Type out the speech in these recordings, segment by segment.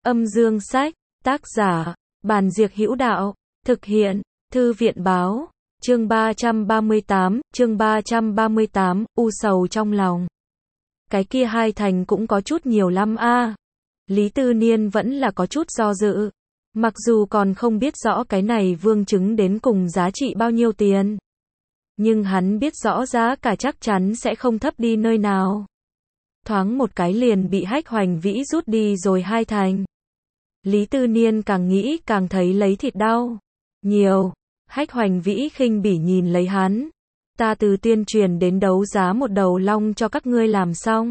Âm dương sách, tác giả, Bàn Diệc Hữu Đạo, thực hiện, Thư viện báo, chương 338, u sầu trong lòng. Cái kia hai thành cũng có chút nhiều lắm a. Lý Tư Niên vẫn là có chút do dự. Mặc dù còn không biết rõ cái này vương chứng đến cùng giá trị bao nhiêu tiền. Nhưng hắn biết rõ giá cả chắc chắn sẽ không thấp đi nơi nào. Thoáng một cái liền bị Hách Hoành Vĩ rút đi rồi hai thành. Lý Tư Niên càng nghĩ càng thấy lấy thịt đau. Nhiều. Hách Hoành Vĩ khinh bỉ nhìn lấy hắn. Ta từ tuyên truyền đến đấu giá một đầu long cho các ngươi làm xong.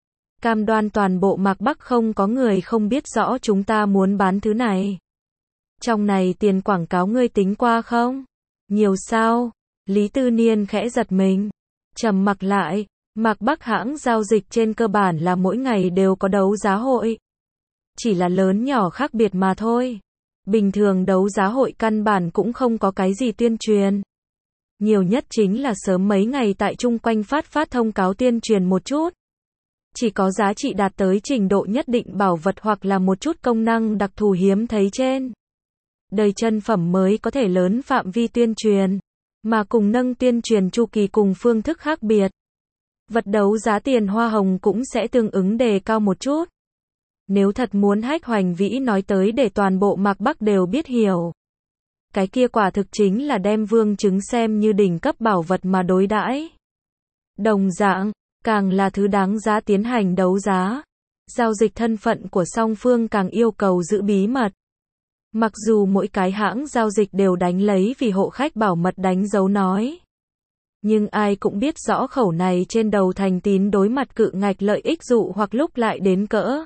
Cam đoan toàn bộ Mạc Bắc không có người không biết rõ chúng ta muốn bán thứ này. Trong này tiền quảng cáo ngươi tính qua không? Nhiều sao? Lý Tư Niên khẽ giật mình. Trầm mặc lại. Mạc Bắc hãng giao dịch trên cơ bản là mỗi ngày đều có đấu giá hội. Chỉ là lớn nhỏ khác biệt mà thôi. Bình thường đấu giá hội căn bản cũng không có cái gì tuyên truyền. Nhiều nhất chính là sớm mấy ngày tại chung quanh phát thông cáo tuyên truyền một chút. Chỉ có giá trị đạt tới trình độ nhất định bảo vật hoặc là một chút công năng đặc thù hiếm thấy trên đời chân phẩm mới có thể lớn phạm vi tuyên truyền. Mà cùng nâng tuyên truyền chu kỳ cùng phương thức khác biệt. Vật đấu giá tiền hoa hồng cũng sẽ tương ứng đề cao một chút. Nếu thật muốn Hách Hoành Vĩ nói tới để toàn bộ Mạc Bắc đều biết hiểu. Cái kia quả thực chính là đem vương chứng xem như đỉnh cấp bảo vật mà đối đãi. Đồng dạng, càng là thứ đáng giá tiến hành đấu giá. Giao dịch thân phận của song phương càng yêu cầu giữ bí mật. Mặc dù mỗi cái hãng giao dịch đều đánh lấy vì hộ khách bảo mật đánh dấu nói. Nhưng ai cũng biết rõ khẩu này trên đầu thành tín đối mặt cự ngạch lợi ích dụ hoặc lúc lại đến cỡ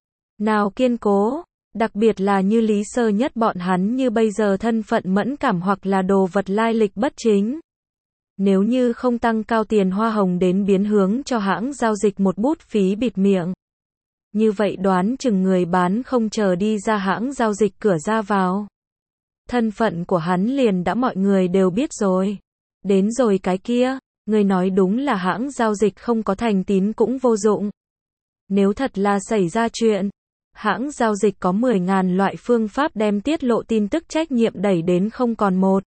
nào kiên cố, đặc biệt là như Lý Sơ Nhất bọn hắn như bây giờ thân phận mẫn cảm hoặc là đồ vật lai lịch bất chính. Nếu như không tăng cao tiền hoa hồng đến biến hướng cho hãng giao dịch một bút phí bịt miệng. Như vậy đoán chừng người bán không chờ đi ra hãng giao dịch cửa ra vào. Thân phận của hắn liền đã mọi người đều biết rồi. Đến rồi cái kia, người nói đúng là hãng giao dịch không có thành tín cũng vô dụng. Nếu thật là xảy ra chuyện, hãng giao dịch có 10.000 loại phương pháp đem tiết lộ tin tức trách nhiệm đẩy đến không còn một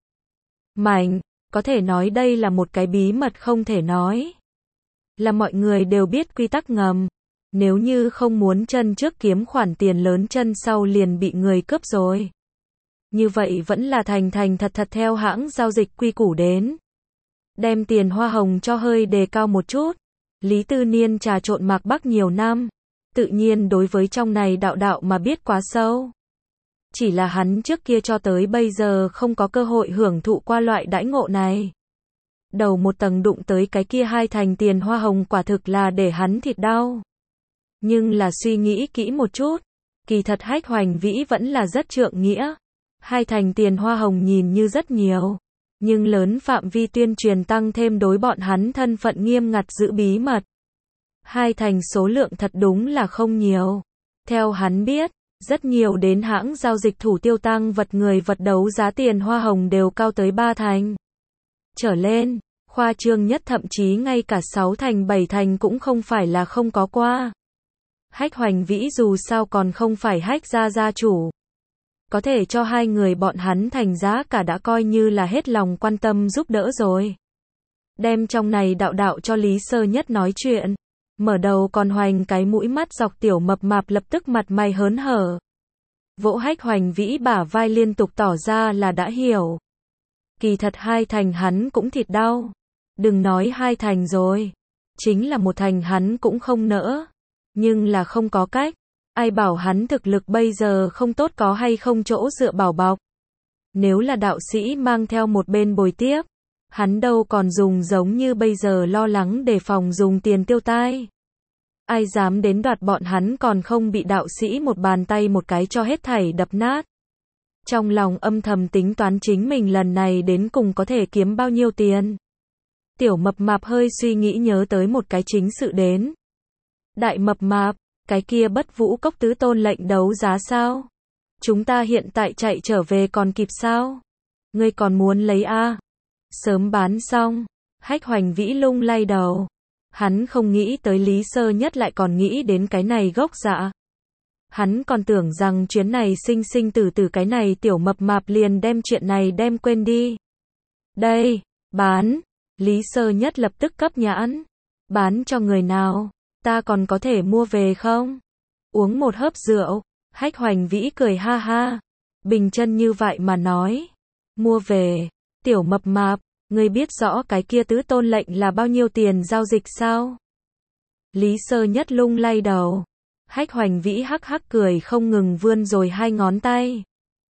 mảnh, có thể nói đây là một cái bí mật không thể nói. Là mọi người đều biết quy tắc ngầm. Nếu như không muốn chân trước kiếm khoản tiền lớn chân sau liền bị người cướp rồi. Như vậy vẫn là thành thật theo hãng giao dịch quy củ đến. Đem tiền hoa hồng cho hơi đề cao một chút. Lý Tư Niên trà trộn Mạc Bắc nhiều năm. Tự nhiên đối với trong này đạo mà biết quá sâu. Chỉ là hắn trước kia cho tới bây giờ không có cơ hội hưởng thụ qua loại đãi ngộ này. Đầu một tầng đụng tới cái kia hai thành tiền hoa hồng quả thực là để hắn thịt đau. Nhưng là suy nghĩ kỹ một chút. Kỳ thật Hách Hoành Vĩ vẫn là rất trượng nghĩa. Hai thành tiền hoa hồng nhìn như rất nhiều. Nhưng lớn phạm vi tuyên truyền tăng thêm đối bọn hắn thân phận nghiêm ngặt giữ bí mật. Hai thành số lượng thật đúng là không nhiều. Theo hắn biết, rất nhiều đến hãng giao dịch thủ tiêu tăng vật người vật đấu giá tiền hoa hồng đều cao tới 3 thành. Trở lên, khoa trương nhất thậm chí ngay cả 6 thành 7 thành cũng không phải là không có qua. Hách Hoành Vĩ dù sao còn không phải Hách gia chủ. Có thể cho hai người bọn hắn thành giá cả đã coi như là hết lòng quan tâm giúp đỡ rồi. Đem trong này đạo cho Lý Sơ Nhất nói chuyện. Mở đầu còn hoành cái mũi mắt dọc tiểu mập mạp lập tức mặt mày hớn hở. Vỗ Hách Hoành Vĩ bả vai liên tục tỏ ra là đã hiểu. Kỳ thật hai thành hắn cũng thịt đau. Đừng nói hai thành rồi. Chính là một thành hắn cũng không nỡ. Nhưng là không có cách. Ai bảo hắn thực lực bây giờ không tốt có hay không chỗ dựa bảo bọc. Nếu là đạo sĩ mang theo một bên bồi tiếp. Hắn đâu còn dùng giống như bây giờ lo lắng đề phòng dùng tiền tiêu tai. Ai dám đến đoạt bọn hắn còn không bị đạo sĩ một bàn tay một cái cho hết thảy đập nát. Trong lòng âm thầm tính toán chính mình lần này đến cùng có thể kiếm bao nhiêu tiền. Tiểu mập mạp hơi suy nghĩ nhớ tới một cái chính sự đến. Đại mập mạp, cái kia Bất Vũ Cốc tứ tôn lệnh đấu giá sao? Chúng ta hiện tại chạy trở về còn kịp sao? Ngươi còn muốn lấy a? Sớm bán xong. Hách Hoành Vĩ lung lay đầu. Hắn không nghĩ tới Lý Sơ Nhất lại còn nghĩ đến cái này gốc dạ. Hắn còn tưởng rằng chuyến này sinh sinh tử tử cái này tiểu mập mạp liền đem chuyện này đem quên đi. Đây, bán. Lý Sơ Nhất lập tức cấp nhãn. Bán cho người nào? Ta còn có thể mua về không? Uống một hớp rượu. Hách Hoành Vĩ cười ha ha. Bình chân như vậy mà nói. Mua về. Tiểu mập mạp, ngươi biết rõ cái kia tứ tôn lệnh là bao nhiêu tiền giao dịch sao? Lý Sơ Nhất lung lay đầu. Hách Hoành Vĩ hắc hắc cười không ngừng vươn rồi hai ngón tay.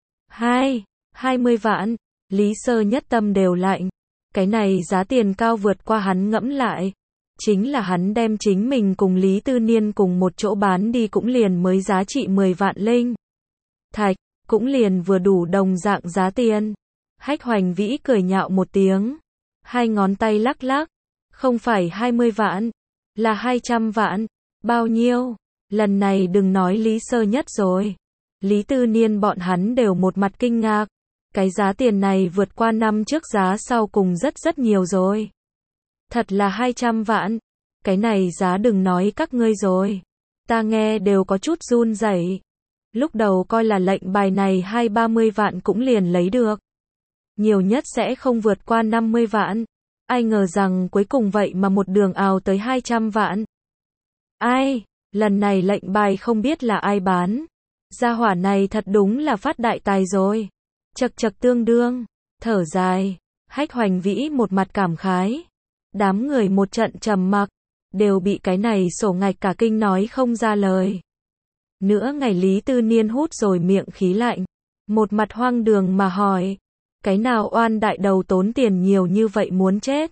20 vạn. Lý Sơ Nhất tâm đều lạnh. Cái này giá tiền cao vượt qua hắn ngẫm lại. Chính là hắn đem chính mình cùng Lý Tư Niên cùng một chỗ bán đi cũng liền mới giá trị 10 vạn linh thạch, cũng liền vừa đủ đồng dạng giá tiền. Hách Hoành Vĩ cười nhạo một tiếng. Hai ngón tay lắc lắc. Không phải 20 vạn, là 200 vạn. Bao nhiêu? Lần này đừng nói Lý Sơ Nhất rồi. Lý Tư Niên bọn hắn đều một mặt kinh ngạc. Cái giá tiền này vượt qua năm trước giá sau cùng rất nhiều rồi. Thật là 200 vạn. Cái này giá đừng nói các ngươi rồi. Ta nghe đều có chút run rẩy. Lúc đầu coi là lệnh bài này 20-30 vạn cũng liền lấy được. Nhiều nhất sẽ không vượt qua 50 vạn. Ai ngờ rằng cuối cùng vậy mà một đường ào tới 200 vạn. Ai? Lần này lệnh bài không biết là ai bán. Gia hỏa này thật đúng là phát đại tài rồi. Chậc chậc tương đương. Thở dài. Hách Hoành Vĩ một mặt cảm khái. Đám người một trận trầm mặc. Đều bị cái này sổ ngạch cả kinh nói không ra lời. Nữa ngày Lý Tư Niên hút rồi miệng khí lạnh. Một mặt hoang đường mà hỏi. Cái nào oan đại đầu tốn tiền nhiều như vậy muốn chết?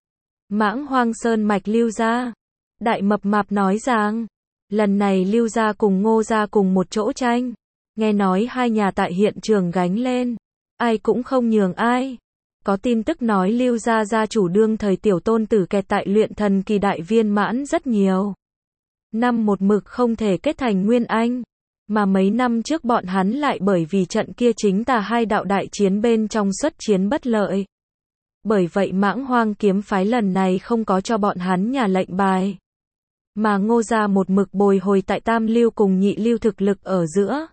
Mãng Hoang Sơn mạch Lưu gia. Đại mập mạp nói rằng. Lần này Lưu gia cùng Ngô gia cùng một chỗ tranh. Nghe nói hai nhà tại hiện trường gánh lên. Ai cũng không nhường ai. Có tin tức nói Lưu gia gia chủ đương thời tiểu tôn tử kẹt tại luyện thần kỳ đại viên mãn rất nhiều. Năm một mực không thể kết thành nguyên anh. Mà mấy năm trước bọn hắn lại bởi vì trận kia chính tà hai đạo đại chiến bên trong xuất chiến bất lợi. Bởi vậy Mãng Hoang kiếm phái lần này không có cho bọn hắn nhà lệnh bài. Mà Ngô gia một mực bồi hồi tại tam lưu cùng nhị lưu thực lực ở giữa.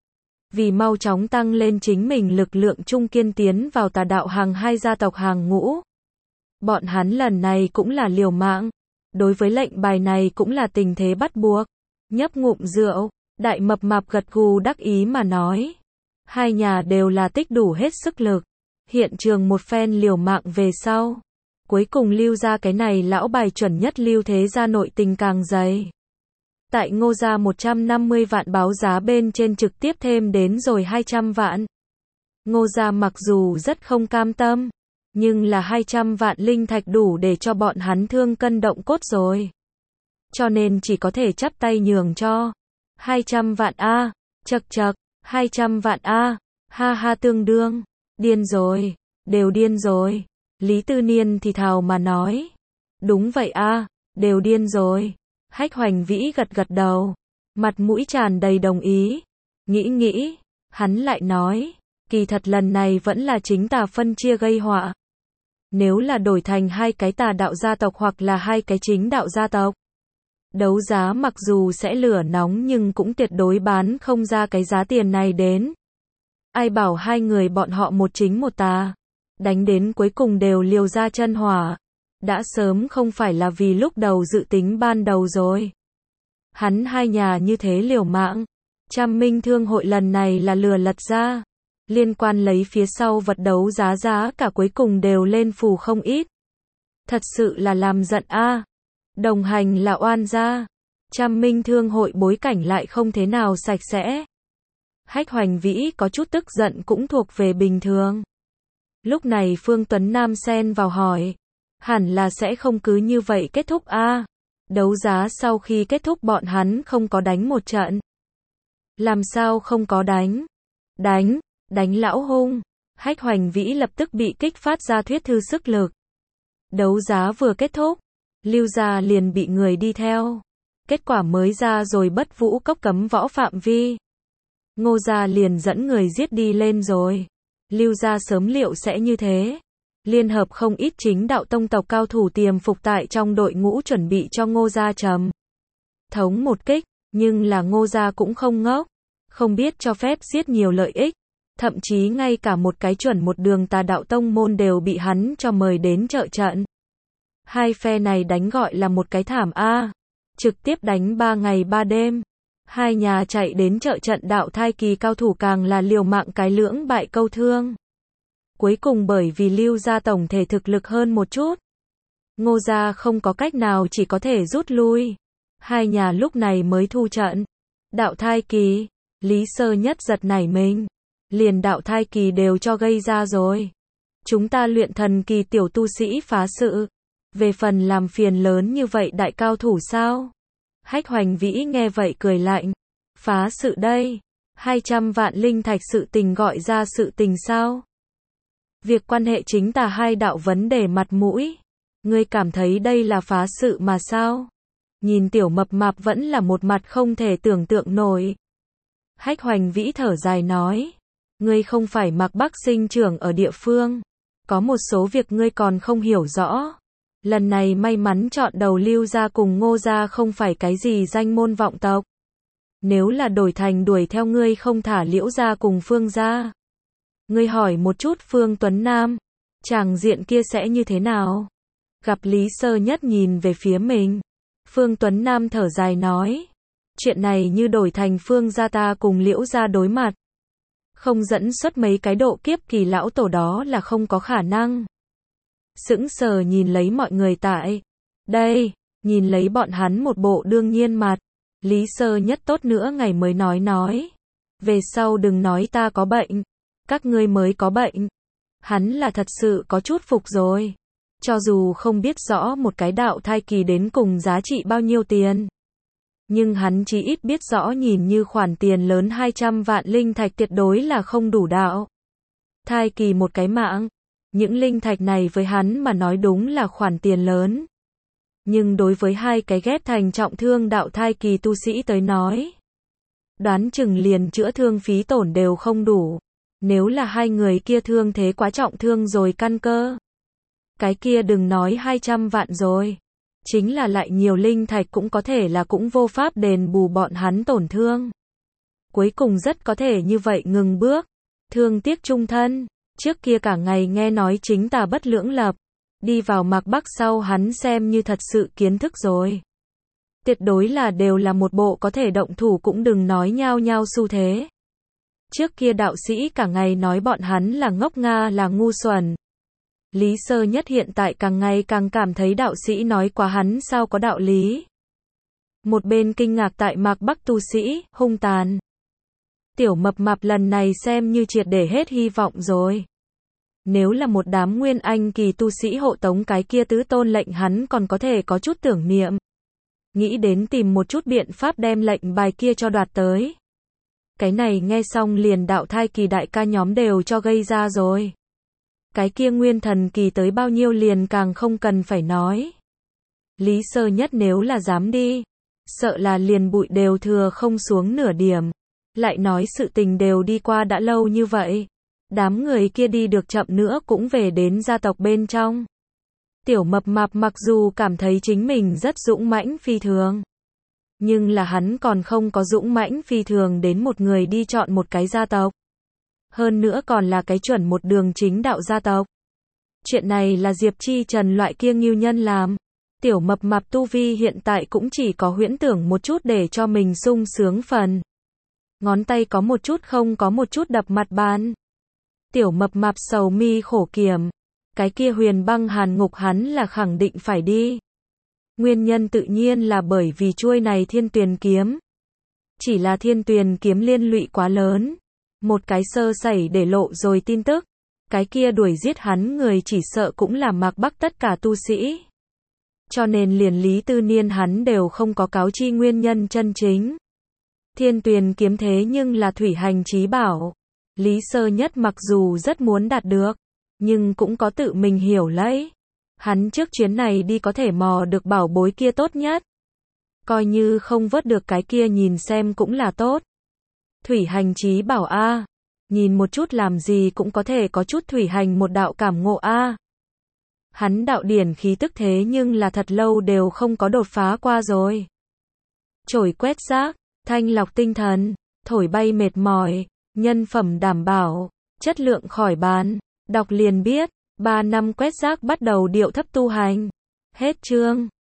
Vì mau chóng tăng lên chính mình lực lượng trung kiên tiến vào tà đạo hàng hai gia tộc hàng ngũ. Bọn hắn lần này cũng là liều mạng. Đối với lệnh bài này cũng là tình thế bắt buộc. Nhấp ngụm rượu, đại mập mạp gật gù đắc ý mà nói. Hai nhà đều là tích đủ hết sức lực. Hiện trường một phen liều mạng về sau. Cuối cùng Lưu gia cái này lão bài chuẩn nhất Lưu thế gia nội tình càng dày. Tại Ngô gia 150 vạn báo giá bên trên trực tiếp thêm đến rồi 200 vạn. Ngô gia mặc dù rất không cam tâm, nhưng là 200 vạn linh thạch đủ để cho bọn hắn thương cân động cốt rồi. Cho nên chỉ có thể chắp tay nhường cho. 200 vạn a, chậc chậc, 200 vạn a, ha ha tương đương, điên rồi, đều điên rồi. Lý Tư Niên thì thào mà nói. Đúng vậy a, đều điên rồi. Hách Hoành Vĩ gật gật đầu, mặt mũi tràn đầy đồng ý. Nghĩ, hắn lại nói, kỳ thật lần này vẫn là chính tà phân chia gây họa. Nếu là đổi thành hai cái tà đạo gia tộc hoặc là hai cái chính đạo gia tộc, đấu giá mặc dù sẽ lửa nóng nhưng cũng tuyệt đối bán không ra cái giá tiền này đến. Ai bảo hai người bọn họ một chính một tà, đánh đến cuối cùng đều liều ra chân hỏa. Đã sớm không phải là vì lúc đầu dự tính ban đầu rồi. Hắn hai nhà như thế liều mạng. Trăm Minh Thương hội lần này là lừa lật ra. Liên quan lấy phía sau vật đấu giá cả cuối cùng đều lên phù không ít. Thật sự là làm giận a. Đồng hành là oan gia. Trăm Minh Thương hội bối cảnh lại không thế nào sạch sẽ. Hách Hoành Vĩ có chút tức giận cũng thuộc về bình thường. Lúc này Phương Tuấn Nam xen vào hỏi. Hẳn là sẽ không cứ như vậy kết thúc a. Đấu giá sau khi kết thúc bọn hắn không có đánh một trận. Làm sao không có đánh? Đánh lão hung. Hách Hoành Vĩ lập tức bị kích phát ra thuyết thư sức lực. Đấu giá vừa kết thúc, Lưu gia liền bị người đi theo. Kết quả mới ra rồi Bất Vũ cốc cấm võ phạm vi. Ngô gia liền dẫn người giết đi lên rồi. Lưu gia sớm liệu sẽ như thế. Liên hợp không ít chính đạo tông tộc cao thủ tiềm phục tại trong đội ngũ chuẩn bị cho Ngô gia trầm thống một kích, Nhưng là Ngô gia cũng không ngốc, không biết cho phép giết nhiều lợi ích, thậm chí ngay cả một cái chuẩn một đường Tà đạo tông môn đều bị hắn cho mời đến trợ trận. Hai phe này đánh gọi là một cái thảm a, trực tiếp đánh 3 ngày 3 đêm. Hai nhà chạy đến trợ trận đạo thai kỳ cao thủ càng là liều mạng cái lưỡng bại câu thương. Cuối cùng bởi vì Lưu gia tổng thể thực lực hơn một chút, Ngô gia không có cách nào chỉ có thể rút lui. Hai nhà lúc này mới thu trận. Đạo thai kỳ, Lý Sơ Nhất giật nảy mình. Liền đạo thai kỳ đều cho gây ra rồi. Chúng ta luyện thần kỳ tiểu tu sĩ phá sự. Về phần làm phiền lớn như vậy đại cao thủ sao? Hách Hoành Vĩ nghe vậy cười lạnh. Phá sự đây. 200 vạn linh thạch sự tình gọi ra sự tình sao? Việc quan hệ chính tà hai đạo vấn đề mặt mũi. Ngươi cảm thấy đây là phá sự mà sao? Nhìn tiểu mập mạp vẫn là một mặt không thể tưởng tượng nổi. Hách Hoành Vĩ thở dài nói. Ngươi không phải Mạc Bắc sinh trưởng ở địa phương. Có một số việc ngươi còn không hiểu rõ. Lần này may mắn chọn đầu Lưu gia cùng Ngô gia không phải cái gì danh môn vọng tộc. Nếu là đổi thành đuổi theo ngươi không thả Liễu gia cùng Phương gia. Ngươi hỏi một chút Phương Tuấn Nam, chàng diện kia sẽ như thế nào? Gặp Lý Sơ Nhất nhìn về phía mình. Phương Tuấn Nam thở dài nói. Chuyện này như đổi thành Phương gia ta cùng Liễu gia đối mặt. Không dẫn xuất mấy cái độ kiếp kỳ lão tổ đó là không có khả năng. Sững sờ nhìn lấy mọi người tại đây, nhìn lấy bọn hắn một bộ đương nhiên mặt. Lý Sơ Nhất tốt nữa ngày mới nói. Về sau đừng nói ta có bệnh. Các ngươi mới có bệnh. Hắn là thật sự có chút phục rồi. Cho dù không biết rõ một cái đạo thai kỳ đến cùng giá trị bao nhiêu tiền. Nhưng hắn chỉ ít biết rõ nhìn như khoản tiền lớn 200 vạn linh thạch tuyệt đối là không đủ đạo. Thai kỳ một cái mạng. Những linh thạch này với hắn mà nói đúng là khoản tiền lớn. Nhưng đối với hai cái ghép thành trọng thương đạo thai kỳ tu sĩ tới nói. Đoán chừng liền chữa thương phí tổn đều không đủ. Nếu là hai người kia thương thế quá trọng thương rồi căn cơ. Cái kia đừng nói 200 vạn rồi. Chính là lại nhiều linh thạch cũng có thể là cũng vô pháp đền bù bọn hắn tổn thương. Cuối cùng rất có thể như vậy ngừng bước. Thương tiếc chung thân. Trước kia cả ngày nghe nói chính tà bất lưỡng lập. Đi vào Mạc Bắc sau hắn xem như thật sự kiến thức rồi. Tuyệt đối là đều là một bộ có thể động thủ cũng đừng nói nhao nhao xu thế. Trước kia đạo sĩ cả ngày nói bọn hắn là ngốc nga là ngu xuẩn. Lý Sơ Nhất hiện tại càng ngày càng cảm thấy đạo sĩ nói quá hắn sao có đạo lý. Một bên kinh ngạc tại Mạc Bắc tu sĩ, hung tàn. Tiểu mập mạp lần này xem như triệt để hết hy vọng rồi. Nếu là một đám nguyên anh kỳ tu sĩ hộ tống cái kia tứ tôn lệnh hắn còn có thể có chút tưởng niệm. Nghĩ đến tìm một chút biện pháp đem lệnh bài kia cho đoạt tới. Cái này nghe xong liền đạo thai kỳ đại ca nhóm đều cho gây ra rồi. Cái kia nguyên thần kỳ tới bao nhiêu liền càng không cần phải nói. Lý Sơ Nhất nếu là dám đi, sợ là liền bụi đều thừa không xuống nửa điểm. Lại nói sự tình đều đi qua đã lâu như vậy. Đám người kia đi được chậm nữa cũng về đến gia tộc bên trong. Tiểu mập mạp mặc dù cảm thấy chính mình rất dũng mãnh phi thường. Nhưng là hắn còn không có dũng mãnh phi thường đến một người đi chọn một cái gia tộc. Hơn nữa còn là cái chuẩn một đường chính đạo gia tộc. Chuyện này là Diệp Chi Trần loại kia ngưu nhân làm. Tiểu mập mạp tu vi hiện tại cũng chỉ có huyễn tưởng một chút để cho mình sung sướng phần. Ngón tay có một chút không có một chút đập mặt bàn. Tiểu mập mạp sầu mi khổ kiểm. Cái kia Huyền Băng Hàn Ngục hắn là khẳng định phải đi. Nguyên nhân tự nhiên là bởi vì chuôi này Thiên Tuyền kiếm. Chỉ là Thiên Tuyền kiếm liên lụy quá lớn. Một cái sơ sẩy để lộ rồi tin tức. Cái kia đuổi giết hắn người chỉ sợ cũng là Mạc Bắc tất cả tu sĩ. Cho nên liền Lý Tư Niên hắn đều không có cáo chi nguyên nhân chân chính. Thiên Tuyền kiếm thế nhưng là thủy hành chí bảo. Lý Sơ Nhất mặc dù rất muốn đạt được, nhưng cũng có tự mình hiểu lấy. Hắn trước chuyến này đi có thể mò được bảo bối kia tốt nhất. Coi như không vớt được cái kia nhìn xem cũng là tốt. Thủy hành chí bảo a, nhìn một chút làm gì cũng có thể có chút thủy hành một đạo cảm ngộ a. Hắn đạo điển khí tức thế nhưng là thật lâu đều không có đột phá qua rồi. Chổi quét rác, thanh lọc tinh thần, thổi bay mệt mỏi, nhân phẩm đảm bảo, chất lượng khỏi bàn. Đọc liền biết, 3 năm quét rác bắt đầu điệu thấp tu hành. Hết chương.